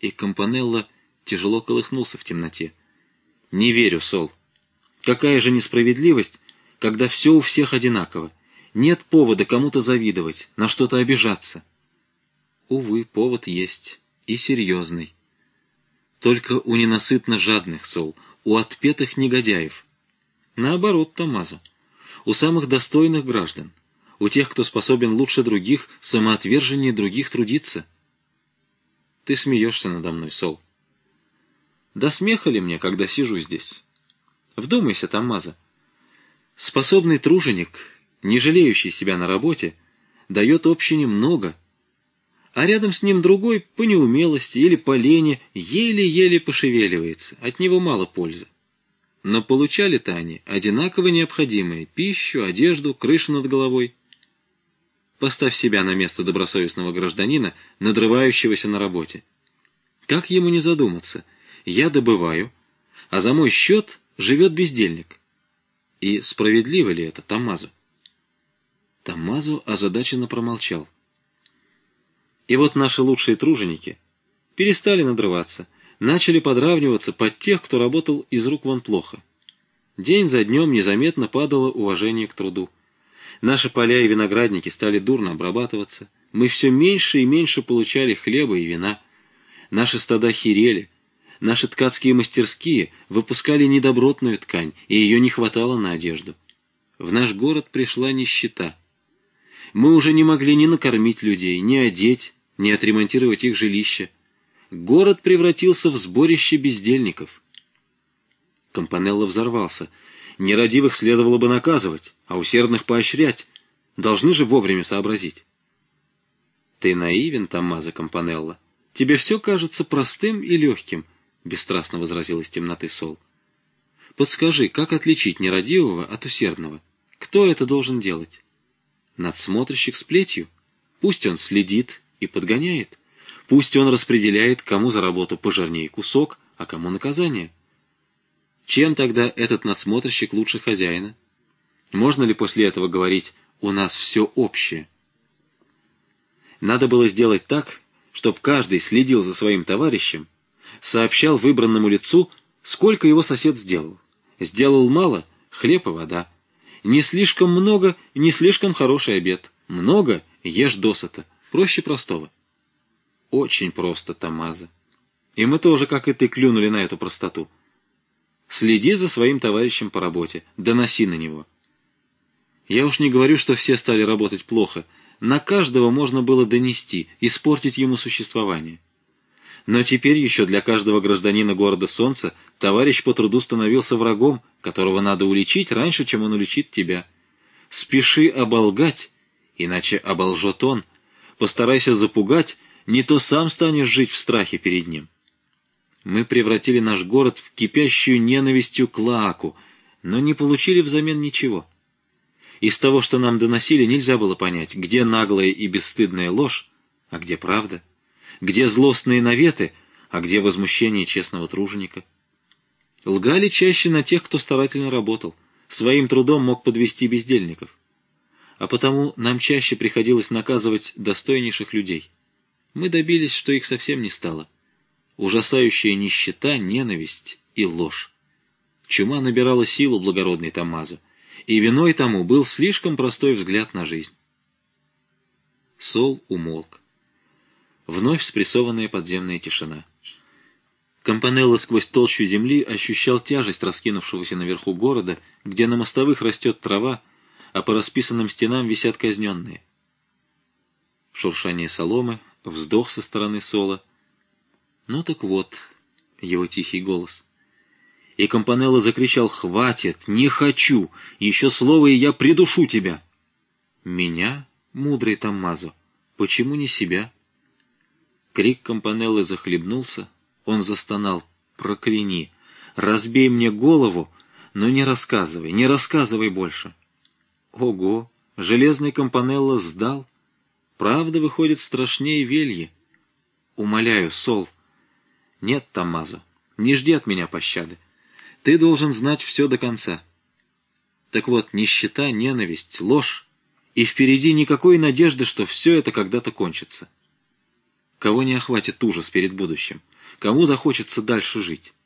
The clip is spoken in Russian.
И Кампанелло тяжело колыхнулся в темноте. «Не верю, Сол. Какая же несправедливость, когда все у всех одинаково. Нет повода кому-то завидовать, на что-то обижаться». «Увы, повод есть. И серьезный. Только у ненасытно жадных, Сол, у отпетых негодяев. Наоборот, Томмазо, у самых достойных граждан, у тех, кто способен лучше других, самоотверженнее других трудиться». «Ты смеешься надо мной, Сол». «Да смеха ли мне, когда сижу здесь? Вдумайся, Томмазо. Способный труженик, не жалеющий себя на работе, дает общине много, а рядом с ним другой по неумелости или по лени еле-еле пошевеливается, от него мало пользы. Но получали-то они одинаково необходимые: пищу, одежду, крышу над головой. Поставь себя на место добросовестного гражданина, надрывающегося на работе. Как ему не задуматься? Я добываю, а за мой счет живет бездельник. И справедливо ли это, Томмазо?» Томмазо озадаченно промолчал. И вот наши лучшие труженики перестали надрываться, начали подравниваться под тех, кто работал из рук вон плохо. День за днем незаметно падало уважение к труду. Наши поля и виноградники стали дурно обрабатываться, мы все меньше и меньше получали хлеба и вина. Наши стада херели, наши ткацкие мастерские выпускали недобротную ткань, и ее не хватало на одежду. В наш город пришла нищета. Мы уже не могли ни накормить людей, ни одеть, ни отремонтировать их жилища. Город превратился в сборище бездельников. Кампанелло взорвался. Нерадивых следовало бы наказывать, а усердных поощрять. Должны же вовремя сообразить. «Ты наивен, Томмазо Кампанелло. Тебе все кажется простым и легким», — бесстрастно возразил из темноты Сол. «Подскажи, как отличить нерадивого от усердного? Кто это должен делать? Надсмотрщик с плетью? Пусть он следит и подгоняет. Пусть он распределяет, кому за работу пожирнее кусок, а кому наказание. Чем тогда этот надсмотрщик лучше хозяина? Можно ли после этого говорить «у нас все общее»? Надо было сделать так, чтобы каждый следил за своим товарищем, сообщал выбранному лицу, сколько его сосед сделал. Сделал мало — хлеб и вода. Не слишком много — не слишком хороший обед. Много — ешь досыта. Проще простого. Очень просто, Томмазо. И мы тоже, как и ты, клюнули на эту простоту. Следи за своим товарищем по работе, доноси на него. Я уж не говорю, что все стали работать плохо. На каждого можно было донести, испортить ему существование. Но теперь еще для каждого гражданина города Солнца товарищ по труду становился врагом, которого надо уличить раньше, чем он уличит тебя. Спеши оболгать, иначе оболжет он. Постарайся запугать, не то сам станешь жить в страхе перед ним. Мы превратили наш город в кипящую ненавистью клоаку, но не получили взамен ничего. Из того, что нам доносили, нельзя было понять, где наглая и бесстыдная ложь, а где правда, где злостные наветы, а где возмущение честного труженика. Лгали чаще на тех, кто старательно работал, своим трудом мог подвести бездельников. А потому нам чаще приходилось наказывать достойнейших людей. Мы добились, что их совсем не стало. Ужасающая нищета, ненависть и ложь. Чума набирала силу, благородный Томмазо, и виной тому был слишком простой взгляд на жизнь. Сол умолк. Вновь спрессованная подземная тишина. Кампанелло сквозь толщу земли ощущал тяжесть раскинувшегося наверху города, где на мостовых растет трава, а по расписанным стенам висят казненные. Шуршание соломы, вздох со стороны Сола. «Ну так вот», — его тихий голос. И Кампанелло закричал: «Хватит! Не хочу! Еще слово, и я придушу тебя!» «Меня, мудрый Томмазо? Почему не себя?» Крик Кампанелло захлебнулся. Он застонал: «Прокляни! Разбей мне голову, но не рассказывай больше!» Ого! Железный Кампанелло сдал. Правда выходит страшнее вельи. Умоляю, Сол. Нет, Томмазо, не жди от меня пощады. Ты должен знать все до конца. Так вот, нищета, ненависть, ложь, и впереди никакой надежды, что все это когда-то кончится. Кого не охватит ужас перед будущим? Кому захочется дальше жить?